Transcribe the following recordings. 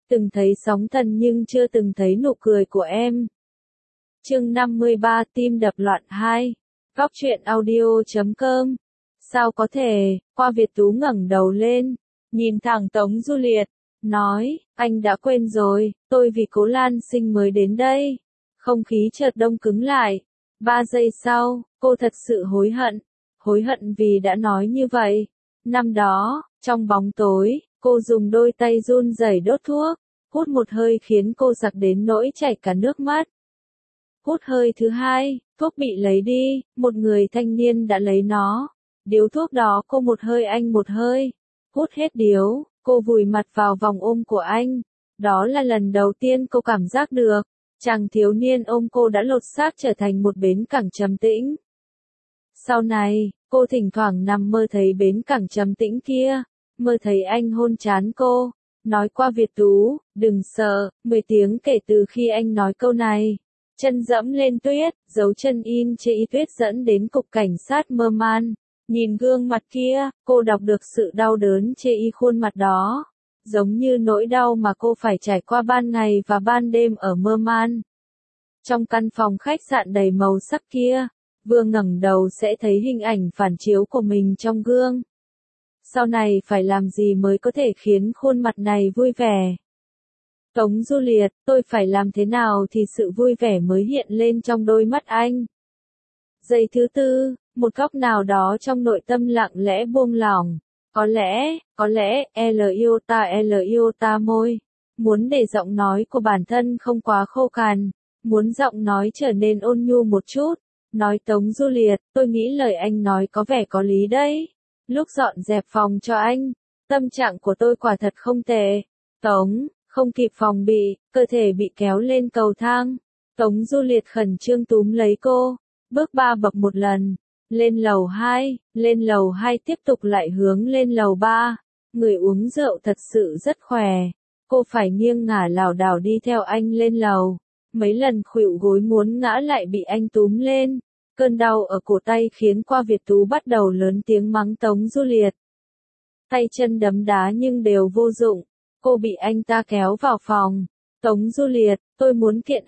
từng thấy sóng thần nhưng chưa từng thấy nụ cười của em. Chương 53 Tim đập loạn 2. Góc truyện audio.com. Sao có thể? Khoa Việt Tú ngẩng đầu lên, nhìn thẳng Tống Du Liệt, nói, anh đã quên rồi, tôi vì Cố Lan Sinh mới đến đây. Không khí chợt đông cứng lại. 3 giây sau, cô thật sự hối hận vì đã nói như vậy. Năm đó, trong bóng tối, cô dùng đôi tay run rẩy đốt thuốc, hút một hơi khiến cô sặc đến nỗi chảy cả nước mắt. Hút hơi thứ hai, thuốc bị lấy đi, một người thanh niên đã lấy nó. Điếu thuốc đó cô một hơi anh một hơi. Hút hết điếu, cô vùi mặt vào vòng ôm của anh. Đó là lần đầu tiên cô cảm giác được, chàng thiếu niên ôm cô đã lột xác trở thành một bến cảng trầm tĩnh. Sau này, cô thỉnh thoảng nằm mơ thấy bến cảng trầm tĩnh kia, mơ thấy anh hôn trán cô, nói qua Việt Tú, đừng sợ, 10 tiếng kể từ khi anh nói câu này. Chân dẫm lên tuyết, dấu chân in chữ tuyết dẫn đến cục cảnh sát mơ man. Nhìn gương mặt kia, cô đọc được sự đau đớn chê y khuôn mặt đó, giống như nỗi đau mà cô phải trải qua ban ngày và ban đêm ở mơ man. Trong căn phòng khách sạn đầy màu sắc kia, vừa ngẩng đầu sẽ thấy hình ảnh phản chiếu của mình trong gương. Sau này phải làm gì mới có thể khiến khuôn mặt này vui vẻ? Tống Du Liệt, tôi phải làm thế nào thì sự vui vẻ mới hiện lên trong đôi mắt anh? Giây thứ tư, một góc nào đó trong nội tâm lặng lẽ buông lỏng. Có lẽ, L yêu ta môi. Muốn để giọng nói của bản thân không quá khô cằn. Muốn giọng nói trở nên ôn nhu một chút. Nói Tống Du Liệt, tôi nghĩ lời anh nói có vẻ có lý đấy. Lúc dọn dẹp phòng cho anh, tâm trạng của tôi quả thật không tệ. Tống, không kịp phòng bị, cơ thể bị kéo lên cầu thang. Tống Du Liệt khẩn trương túm lấy cô. Bước 3 bậc một lần. Lên lầu 2 tiếp tục lại hướng lên lầu 3. Người uống rượu thật sự rất khỏe. Cô phải nghiêng ngả lảo đảo đi theo anh lên lầu. Mấy lần khuỵu gối muốn ngã lại bị anh túm lên. Cơn đau ở cổ tay khiến Qua Việt Tú bắt đầu lớn tiếng mắng Tống Du Liệt. Tay chân đấm đá nhưng đều vô dụng. Cô bị anh ta kéo vào phòng. Tống Du Liệt, tôi muốn kiện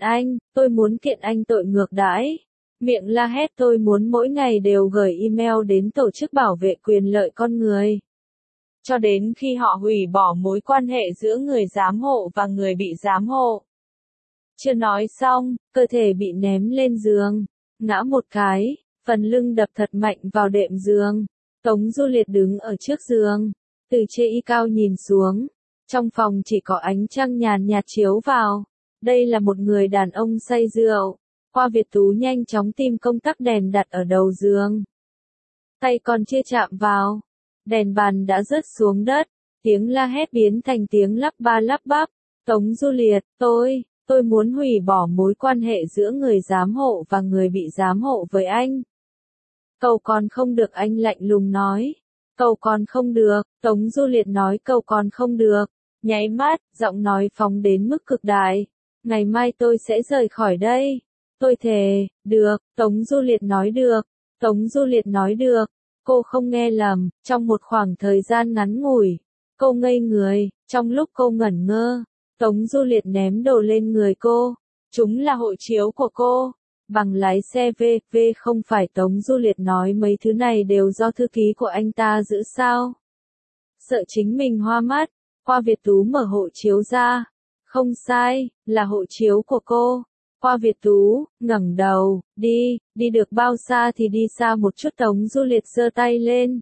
anh tội ngược đãi. Miệng la hét tôi muốn mỗi ngày đều gửi email đến tổ chức bảo vệ quyền lợi con người. Cho đến khi họ hủy bỏ mối quan hệ giữa người giám hộ và người bị giám hộ. Chưa nói xong, cơ thể bị ném lên giường, ngã một cái, phần lưng đập thật mạnh vào đệm giường. Tống Du Liệt đứng ở trước giường, từ trên cao nhìn xuống. Trong phòng chỉ có ánh trăng nhàn nhạt chiếu vào. Đây là một người đàn ông say rượu. Qua Việt Tú nhanh chóng tìm công tắc đèn đặt ở đầu giường. Tay còn chưa chạm vào, đèn bàn đã rớt xuống đất, tiếng la hét biến thành tiếng lắp ba lắp bắp. Tống Du Liệt, tôi muốn hủy bỏ mối quan hệ giữa người giám hộ và người bị giám hộ với anh. Cầu còn không được, anh lạnh lùng nói. Cầu còn không được, Tống Du Liệt nói cầu còn không được. Nháy mắt, giọng nói phóng đến mức cực đại. Ngày mai tôi sẽ rời khỏi đây. Tôi thề, được, Tống Du Liệt nói được. Tống Du Liệt nói được. Cô không nghe lầm, trong một khoảng thời gian ngắn ngủi. Cô ngây người, trong lúc cô ngẩn ngơ. Tống Du Liệt ném đồ lên người cô. Chúng là hộ chiếu của cô. Bằng lái xe VV không phải. Tống Du Liệt nói mấy thứ này đều do thư ký của anh ta giữ sao. Sợ chính mình hoa mắt, Qua Việt Tú mở hộ chiếu ra. Không sai, là hộ chiếu của cô. Qua Việt Tú, ngẩng đầu, đi được bao xa thì đi xa một chút. Tống Du Liệt giơ tay lên.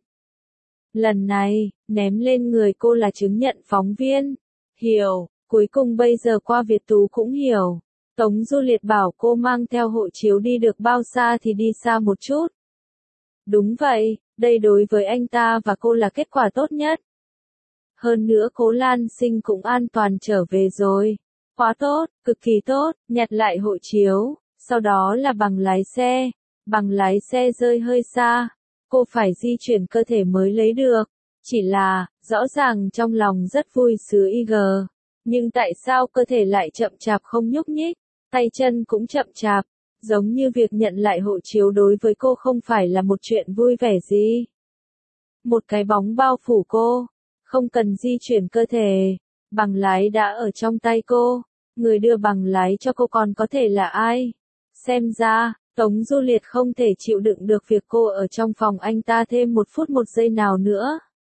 Lần này, ném lên người cô là chứng nhận phóng viên. Hiểu, cuối cùng bây giờ Qua Việt Tú cũng hiểu. Tống Du Liệt bảo cô mang theo hộ chiếu đi được bao xa thì đi xa một chút. Đúng vậy, đây đối với anh ta và cô là kết quả tốt nhất. Hơn nữa Cố Lan Sinh cũng an toàn trở về rồi. Quá tốt, cực kỳ tốt, nhặt lại hộ chiếu, sau đó là bằng lái xe. Bằng lái xe rơi hơi xa, cô phải di chuyển cơ thể mới lấy được. Chỉ là, rõ ràng trong lòng rất vui sướng IG. Nhưng tại sao cơ thể lại chậm chạp không nhúc nhích, tay chân cũng chậm chạp, giống như việc nhận lại hộ chiếu đối với cô không phải là một chuyện vui vẻ gì. Một cái bóng bao phủ cô, không cần di chuyển cơ thể, Bằng lái đã ở trong tay cô, người đưa bằng lái cho cô còn có thể là ai? Xem ra, Tống Du Liệt không thể chịu đựng được việc cô ở trong phòng anh ta thêm 1 phút 1 giây nào nữa.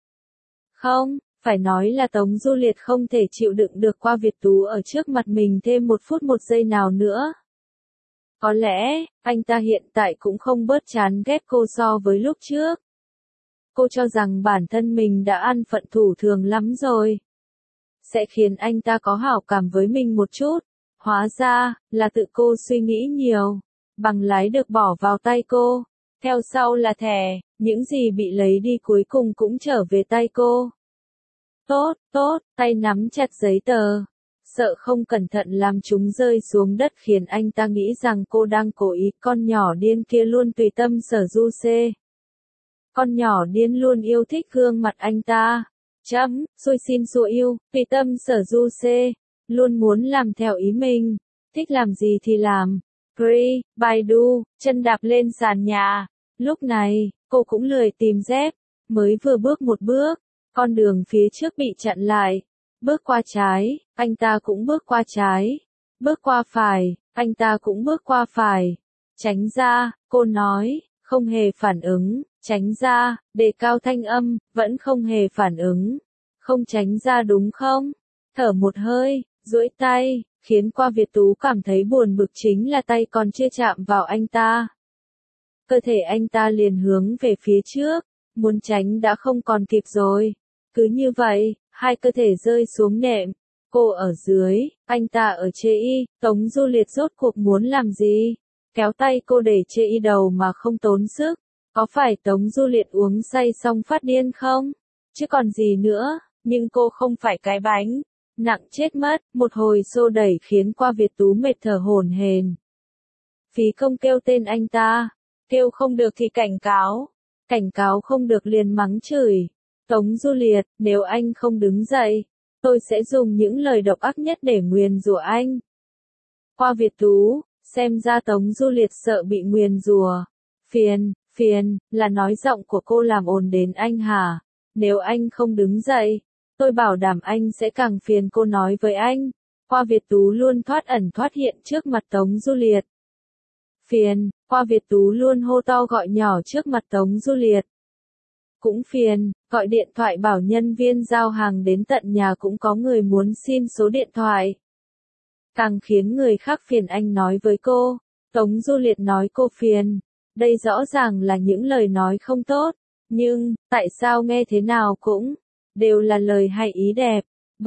Không, phải nói là Tống Du Liệt không thể chịu đựng được Qua Việt Tú ở trước mặt mình thêm 1 phút 1 giây nào nữa. Có lẽ, anh ta hiện tại cũng không bớt chán ghét cô so với lúc trước. Cô cho rằng bản thân mình đã ăn phận thủ thường lắm rồi. Sẽ khiến anh ta có hảo cảm với mình một chút. Hóa ra, là tự cô suy nghĩ nhiều. Bằng lái được bỏ vào tay cô. Theo sau là thẻ, những gì bị lấy đi cuối cùng cũng trở về tay cô. Tốt, tốt, tay nắm chặt giấy tờ. Sợ không cẩn thận làm chúng rơi xuống đất khiến anh ta nghĩ rằng cô đang cố ý. Con nhỏ điên kia luôn tùy tâm sở du xê. Con nhỏ điên luôn yêu thích gương mặt anh ta. Xui xin xua yêu, tùy tâm sở du xê. Luôn muốn làm theo ý mình. Thích làm gì thì làm. Free, Baidu, chân đạp lên sàn nhà. Lúc này, cô cũng lười tìm dép. Mới vừa bước 1 bước, con đường phía trước bị chặn lại. Bước qua trái, anh ta cũng bước qua trái. Bước qua phải, anh ta cũng bước qua phải. Tránh ra, cô nói, không hề phản ứng. Tránh ra, đề cao thanh âm, vẫn không hề phản ứng. Không tránh ra đúng không? Thở một hơi, duỗi tay, khiến Qua Việt Tú cảm thấy buồn bực chính là tay còn chưa chạm vào anh ta. Cơ thể anh ta liền hướng về phía trước, muốn tránh đã không còn kịp rồi. Cứ như vậy, hai cơ thể rơi xuống nệm. Cô ở dưới, anh ta ở chê y, Tống Du Liệt rốt cuộc muốn làm gì? Kéo tay cô để chê y đầu mà không tốn sức. Có phải Tống Du Liệt uống say xong phát điên không? Chứ còn gì nữa, nhưng cô không phải cái bánh. Nặng chết mất, một hồi xô đẩy khiến Qua Việt Tú mệt thở hổn hển. Phí công kêu tên anh ta, kêu không được thì cảnh cáo không được liền mắng chửi. Tống Du Liệt, nếu anh không đứng dậy, tôi sẽ dùng những lời độc ác nhất để nguyền rủa anh. Qua Việt Tú, xem ra Tống Du Liệt sợ bị nguyền rủa. Phiền, là nói giọng của cô làm ồn đến anh hả? Nếu anh không đứng dậy, tôi bảo đảm anh sẽ càng phiền, cô nói với anh. Qua Việt Tú luôn thoát ẩn thoát hiện trước mặt Tống Du Liệt. Phiền, Qua Việt Tú luôn hô to gọi nhỏ trước mặt Tống Du Liệt. Cũng phiền, gọi điện thoại bảo nhân viên giao hàng đến tận nhà cũng có người muốn xin số điện thoại. Càng khiến người khác phiền anh nói với cô. Tống Du Liệt nói cô phiền. Đây rõ ràng là những lời nói không tốt. Nhưng, tại sao nghe thế nào cũng đều là lời hay ý đẹp.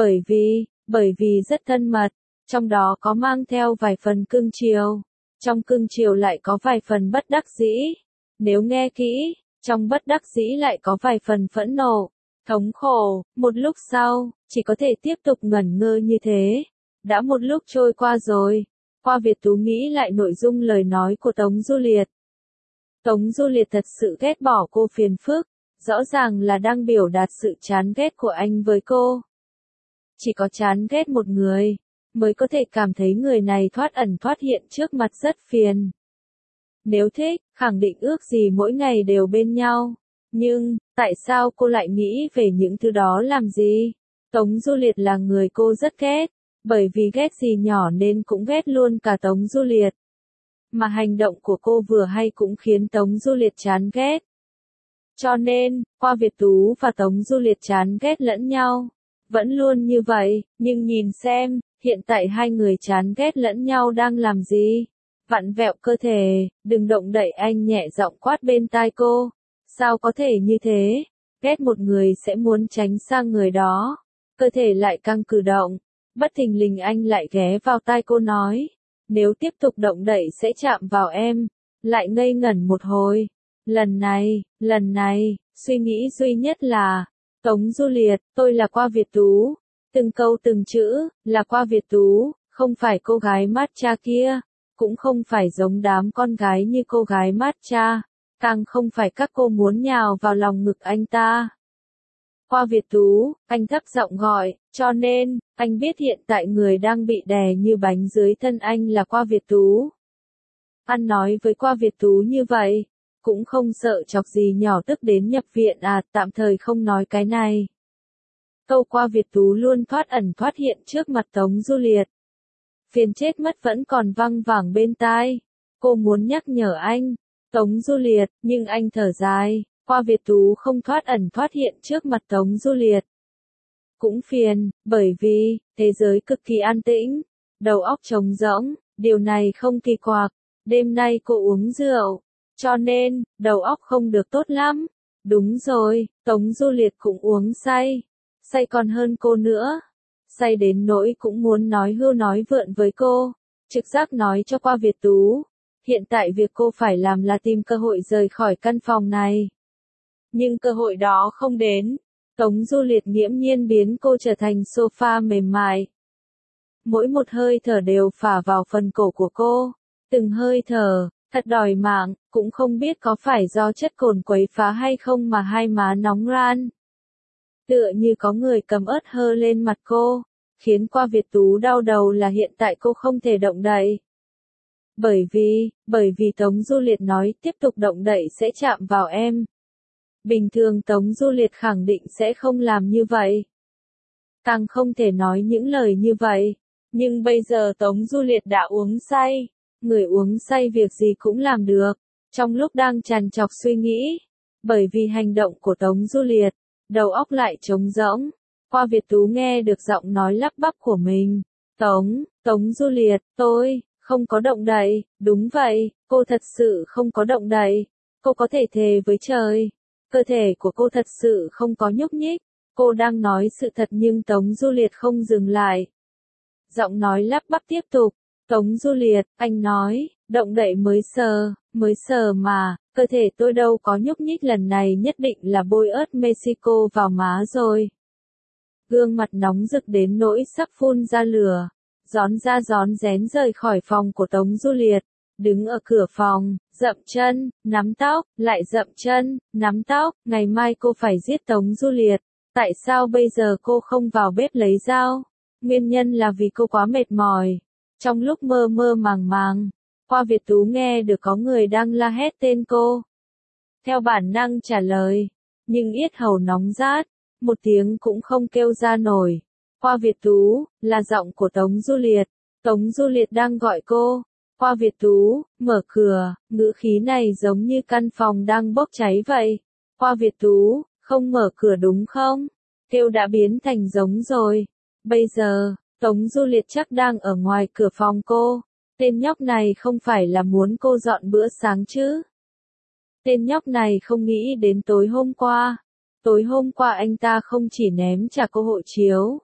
Bởi vì rất thân mật. Trong đó có mang theo vài phần cưng chiều. Trong cưng chiều lại có vài phần bất đắc dĩ. Nếu nghe kỹ, trong bất đắc dĩ lại có vài phần phẫn nộ, thống khổ. Một lúc sau, chỉ có thể tiếp tục ngẩn ngơ như thế. Đã một lúc trôi qua rồi. Qua Việt Tú nghĩ lại nội dung lời nói của Tống Du Liệt. Tống Du Liệt thật sự ghét bỏ cô phiền phức. Rõ ràng là đang biểu đạt sự chán ghét của anh với cô. Chỉ có chán ghét một người, mới có thể cảm thấy người này thoát ẩn thoát hiện trước mặt rất phiền. Nếu thích, khẳng định ước gì mỗi ngày đều bên nhau. Nhưng, tại sao cô lại nghĩ về những thứ đó làm gì? Tống Du Liệt là người cô rất ghét. Bởi vì ghét gì nhỏ nên cũng ghét luôn cả Tống Du Liệt. Mà hành động của cô vừa hay cũng khiến Tống Du Liệt chán ghét. Cho nên, Qua Việt Tú và Tống Du Liệt chán ghét lẫn nhau. Vẫn luôn như vậy, nhưng nhìn xem, hiện tại hai người chán ghét lẫn nhau đang làm gì? Vặn vẹo cơ thể, đừng động đậy, anh nhẹ giọng quát bên tai cô. Sao có thể như thế? Ghét một người sẽ muốn tránh sang người đó. Cơ thể lại căng cử động. Bất thình lình anh lại ghé vào tai cô nói. Nếu tiếp tục động đậy sẽ chạm vào em. Lại ngây ngẩn một hồi. Lần này, suy nghĩ duy nhất là, Tống Du Liệt, tôi là Qua Việt Tú. Từng câu từng chữ, là Qua Việt Tú, không phải cô gái matcha kia. Cũng không phải giống đám con gái như cô gái matcha. Càng không phải các cô muốn nhào vào lòng ngực anh ta. Qua Việt Tú, anh thấp giọng gọi, cho nên, anh biết hiện tại người đang bị đè như bánh dưới thân anh là Qua Việt Tú. Anh nói với Qua Việt Tú như vậy, cũng không sợ chọc gì nhỏ tức đến nhập viện à, tạm thời không nói cái này. Câu qua Việt Tú luôn thoát ẩn thoát hiện trước mặt Tống Du Liệt. Phiền chết mất vẫn còn văng vẳng bên tai. Cô muốn nhắc nhở anh, Tống Du Liệt, nhưng anh thở dài, qua Việt Tú không thoát ẩn thoát hiện trước mặt Tống Du Liệt. Cũng phiền, bởi vì, thế giới cực kỳ an tĩnh, đầu óc trống rỗng, điều này không kỳ quặc. Đêm nay cô uống rượu, cho nên, đầu óc không được tốt lắm. Đúng rồi, Tống Du Liệt cũng uống say. Say còn hơn cô nữa. Say đến nỗi cũng muốn nói hưu nói vượn với cô. Trực giác nói cho qua Việt Tú. Hiện tại việc cô phải làm là tìm cơ hội rời khỏi căn phòng này. Nhưng cơ hội đó không đến. Tống Du Liệt nghiễm nhiên biến cô trở thành sofa mềm mại. Mỗi một hơi thở đều phả vào phần cổ của cô. Từng hơi thở, thật đòi mạng, cũng không biết có phải do chất cồn quấy phá hay không mà hai má nóng ran. Tựa như có người cầm ớt hơ lên mặt cô, khiến qua Việt Tú đau đầu là hiện tại cô không thể động đậy. Bởi vì Tống Du Liệt nói tiếp tục động đậy sẽ chạm vào em. Bình thường Tống Du Liệt khẳng định sẽ không làm như vậy. Càng không thể nói những lời như vậy. Nhưng bây giờ Tống Du Liệt đã uống say. Người uống say việc gì cũng làm được. Trong lúc đang trằn trọc suy nghĩ. Bởi vì hành động của Tống Du Liệt, đầu óc lại trống rỗng. Qua Việt Tú nghe được giọng nói lắp bắp của mình. Tống Du Liệt, tôi không có động đậy. Đúng vậy, cô thật sự không có động đậy. Cô có thể thề với trời. Cơ thể của cô thật sự không có nhúc nhích. Cô đang nói sự thật nhưng Tống Du Liệt không dừng lại. Giọng nói lắp bắp tiếp tục. Tống Du Liệt, anh nói, động đậy mới sờ mà, cơ thể tôi đâu có nhúc nhích, lần này nhất định là bôi ớt Mexico vào má rồi. Gương mặt nóng rực đến nỗi sắp phun ra lửa, rón ra rón rén rời khỏi phòng của Tống Du Liệt, đứng ở cửa phòng, dậm chân, nắm tóc, lại dậm chân, nắm tóc, ngày mai cô phải giết Tống Du Liệt, tại sao bây giờ cô không vào bếp lấy dao? Nguyên nhân là vì cô quá mệt mỏi. Trong lúc mơ mơ màng màng, qua Việt Tú nghe được có người đang la hét tên cô. Theo bản năng trả lời, nhưng yết hầu nóng rát, một tiếng cũng không kêu ra nổi. Qua Việt Tú, là giọng của Tống Du Liệt. Tống Du Liệt đang gọi cô. Qua Việt Tú, mở cửa, ngữ khí này giống như căn phòng đang bốc cháy vậy. Qua Việt Tú, không mở cửa đúng không? Kêu đã biến thành giống rồi. Bây giờ, Tống Du Liệt chắc đang ở ngoài cửa phòng cô. Tên nhóc này không phải là muốn cô dọn bữa sáng chứ? Tên nhóc này không nghĩ đến tối hôm qua. Tối hôm qua anh ta không chỉ ném trả cô hộ chiếu,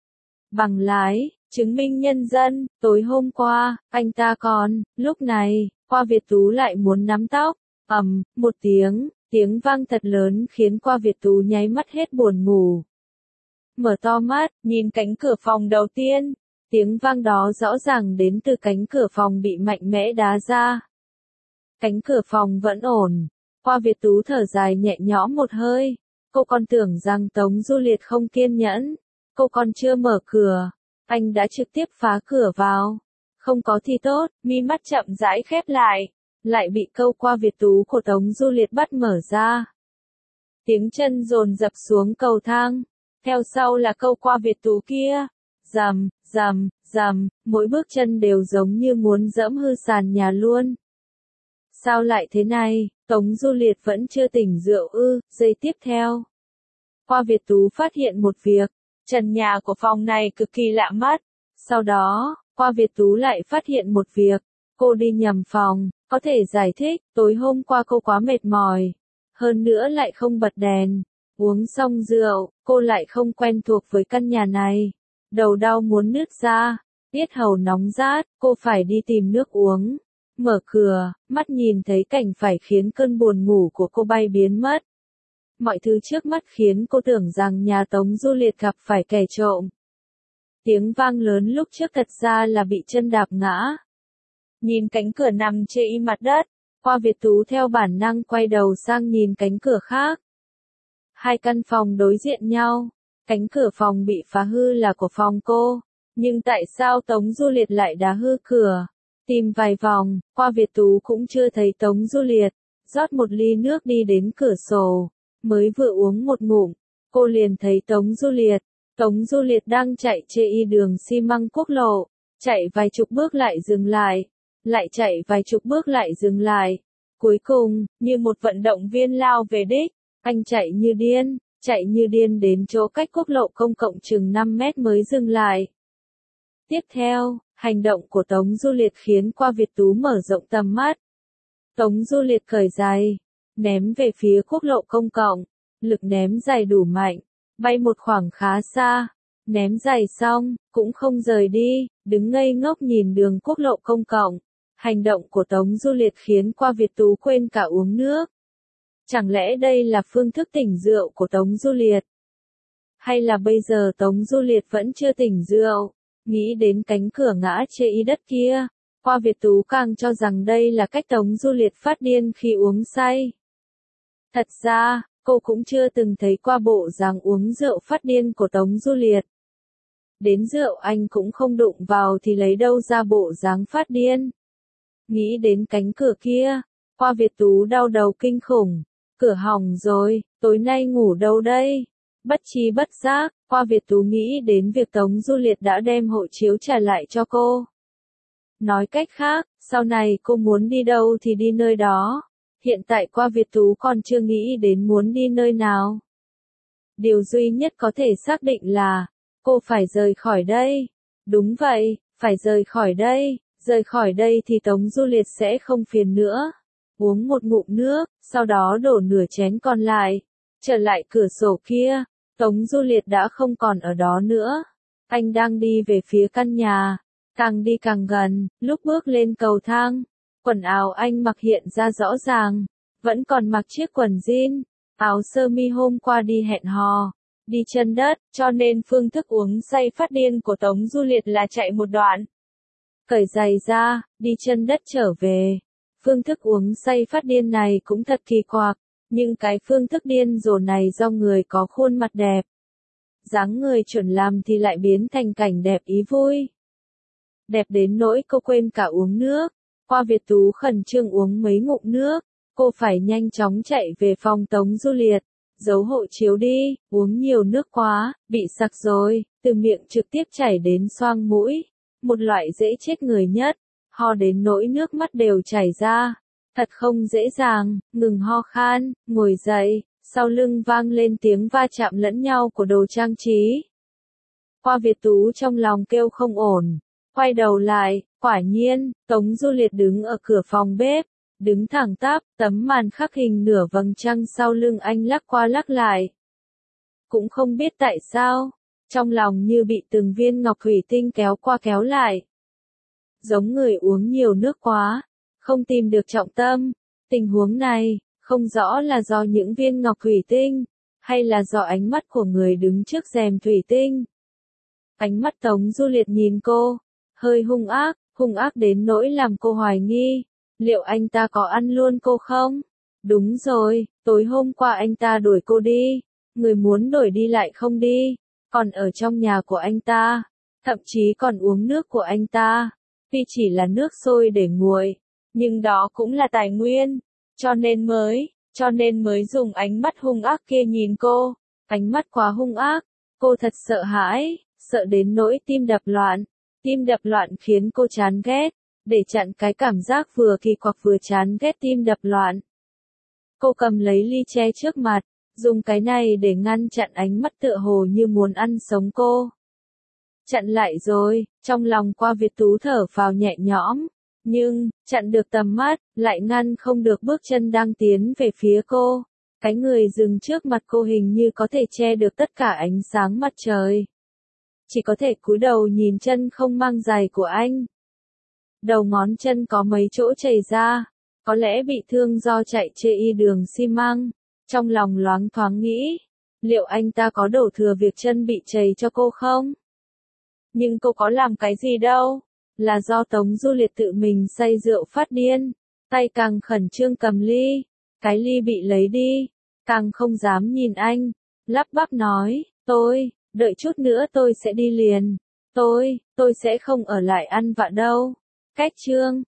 bằng lái, chứng minh nhân dân, tối hôm qua, anh ta còn, lúc này, qua Việt Tú lại muốn nắm tóc. Một tiếng vang thật lớn khiến qua Việt Tú nháy mắt hết buồn ngủ. Mở to mắt, nhìn cánh cửa phòng đầu tiên. Tiếng vang đó rõ ràng đến từ cánh cửa phòng bị mạnh mẽ đá ra. Cánh cửa phòng vẫn ổn. Qua Việt Tú thở dài nhẹ nhõm một hơi. Cô còn tưởng rằng Tống Du Liệt không kiên nhẫn. Cô còn chưa mở cửa. Anh đã trực tiếp phá cửa vào. Không có thì tốt, mi mắt chậm rãi khép lại. Lại bị câu qua Việt Tú của Tống Du Liệt bắt mở ra. Tiếng chân dồn dập xuống cầu thang. Theo sau là câu qua Việt Tú kia. Rầm, rầm, rầm, mỗi bước chân đều giống như muốn dẫm hư sàn nhà luôn. Sao lại thế này, Tống Du Liệt vẫn chưa tỉnh rượu ư? Giây tiếp theo, qua Việt Tú phát hiện một việc, trần nhà của phòng này cực kỳ lạ mắt. Sau đó, qua Việt Tú lại phát hiện một việc, cô đi nhầm phòng, có thể giải thích, tối hôm qua cô quá mệt mỏi, hơn nữa lại không bật đèn, uống xong rượu, cô lại không quen thuộc với căn nhà này. Đầu đau muốn nứt ra, yết hầu nóng rát, cô phải đi tìm nước uống. Mở cửa, mắt nhìn thấy cảnh phải khiến cơn buồn ngủ của cô bay biến mất. Mọi thứ trước mắt khiến cô tưởng rằng nhà Tống Du Liệt gặp phải kẻ trộm. Tiếng vang lớn lúc trước thật ra là bị chân đạp ngã. Nhìn cánh cửa nằm trên mặt đất, qua Việt Tú theo bản năng quay đầu sang nhìn cánh cửa khác. Hai căn phòng đối diện nhau. Cánh cửa phòng bị phá hư là của phòng cô, nhưng tại sao Tống Du Liệt lại đá hư cửa? Tìm vài vòng, qua Việt Tú cũng chưa thấy Tống Du Liệt, rót một ly nước đi đến cửa sổ, mới vừa uống một ngụm, cô liền thấy Tống Du Liệt, Tống Du Liệt đang chạy trên đường xi măng quốc lộ, chạy vài chục bước lại dừng lại chạy vài chục bước lại dừng lại. Cuối cùng, như một vận động viên lao về đích, anh chạy như điên đến chỗ cách quốc lộ công cộng chừng 5 mét mới dừng lại. Tiếp theo, hành động của Tống Du Liệt khiến Qua Việt Tú mở rộng tầm mắt. Tống Du Liệt cởi giày, ném về phía quốc lộ công cộng, lực ném giày đủ mạnh, bay một khoảng khá xa, ném giày xong, cũng không rời đi, đứng ngây ngốc nhìn đường quốc lộ công cộng. Hành động của Tống Du Liệt khiến Qua Việt Tú quên cả uống nước. Chẳng lẽ đây là phương thức tỉnh rượu của Tống Du Liệt? Hay là bây giờ Tống Du Liệt vẫn chưa tỉnh rượu? Nghĩ đến cánh cửa ngã chê y đất kia, Qua Việt Tú càng cho rằng đây là cách Tống Du Liệt phát điên khi uống say. Thật ra, cô cũng chưa từng thấy qua bộ dáng uống rượu phát điên của Tống Du Liệt. Đến rượu anh cũng không đụng vào thì lấy đâu ra bộ dáng phát điên. Nghĩ đến cánh cửa kia, Qua Việt Tú đau đầu kinh khủng. Cửa hỏng rồi, tối nay ngủ đâu đây? Bất tri bất giác, Qua Việt Tú nghĩ đến việc Tống Du Liệt đã đem hộ chiếu trả lại cho cô. Nói cách khác, sau này cô muốn đi đâu thì đi nơi đó. Hiện tại Qua Việt Tú còn chưa nghĩ đến muốn đi nơi nào. Điều duy nhất có thể xác định là, cô phải rời khỏi đây. Đúng vậy, phải rời khỏi đây. Rời khỏi đây thì Tống Du Liệt sẽ không phiền nữa. Uống một ngụm nước, sau đó đổ nửa chén còn lại. Trở lại cửa sổ kia, Tống Du Liệt đã không còn ở đó nữa. Anh đang đi về phía căn nhà. Càng đi càng gần, lúc bước lên cầu thang, quần áo anh mặc hiện ra rõ ràng. Vẫn còn mặc chiếc quần jean, áo sơ mi hôm qua đi hẹn hò, đi chân đất, cho nên phương thức uống say phát điên của Tống Du Liệt là chạy một đoạn. Cởi giày ra, đi chân đất trở về. Phương thức uống say phát điên này cũng thật kỳ quặc, nhưng cái phương thức điên rồ này do người có khuôn mặt đẹp. Dáng người chuẩn làm thì lại biến thành cảnh đẹp ý vui. Đẹp đến nỗi cô quên cả uống nước. Qua Việt Tú khẩn trương uống mấy ngụm nước, cô phải nhanh chóng chạy về phòng Tống Du Liệt. Giấu hộ chiếu đi, uống nhiều nước quá, bị sặc rồi, từ miệng trực tiếp chảy đến xoang mũi. Một loại dễ chết người nhất, ho đến nỗi nước mắt đều chảy ra. Thật không dễ dàng, ngừng ho khan, ngồi dậy, sau lưng vang lên tiếng va chạm lẫn nhau của đồ trang trí. Qua Việt Tú trong lòng kêu không ổn, quay đầu lại, quả nhiên, Tống Du Liệt đứng ở cửa phòng bếp, đứng thẳng tắp, tấm màn khắc hình nửa vầng trăng sau lưng anh lắc qua lắc lại. Cũng không biết tại sao, trong lòng như bị từng viên ngọc thủy tinh kéo qua kéo lại. Giống người uống nhiều nước quá, không tìm được trọng tâm. Tình huống này, không rõ là do những viên ngọc thủy tinh, hay là do ánh mắt của người đứng trước rèm thủy tinh. Ánh mắt Tống Du Liệt nhìn cô, hơi hung ác đến nỗi làm cô hoài nghi, liệu anh ta có ăn luôn cô không? Đúng rồi, tối hôm qua anh ta đuổi cô đi, người muốn đuổi đi lại không đi, còn ở trong nhà của anh ta, thậm chí còn uống nước của anh ta, tuy chỉ là nước sôi để nguội, nhưng đó cũng là tài nguyên, cho nên mới dùng ánh mắt hung ác kia nhìn cô, ánh mắt quá hung ác, cô thật sợ hãi, sợ đến nỗi tim đập loạn khiến cô chán ghét, để chặn cái cảm giác vừa kỳ quặc vừa chán ghét tim đập loạn. Cô cầm lấy ly tre trước mặt, dùng cái này để ngăn chặn ánh mắt tựa hồ như muốn ăn sống cô. Chặn lại rồi, trong lòng Qua Việt Tú thở phào nhẹ nhõm, nhưng, chặn được tầm mắt, lại ngăn không được bước chân đang tiến về phía cô. Cái người dừng trước mặt cô hình như có thể che được tất cả ánh sáng mặt trời. Chỉ có thể cúi đầu nhìn chân không mang giày của anh. Đầu ngón chân có mấy chỗ chảy ra, có lẽ bị thương do chạy trên đường xi măng. Trong lòng loáng thoáng nghĩ, liệu anh ta có đổ thừa việc chân bị chảy cho cô không? Nhưng cô có làm cái gì đâu, là do Tống Du Liệt tự mình say rượu phát điên, tay càng khẩn trương cầm ly, cái ly bị lấy đi, càng không dám nhìn anh, lắp bắp nói, đợi chút nữa tôi sẽ đi liền, tôi sẽ không ở lại ăn vạ đâu. Cách chương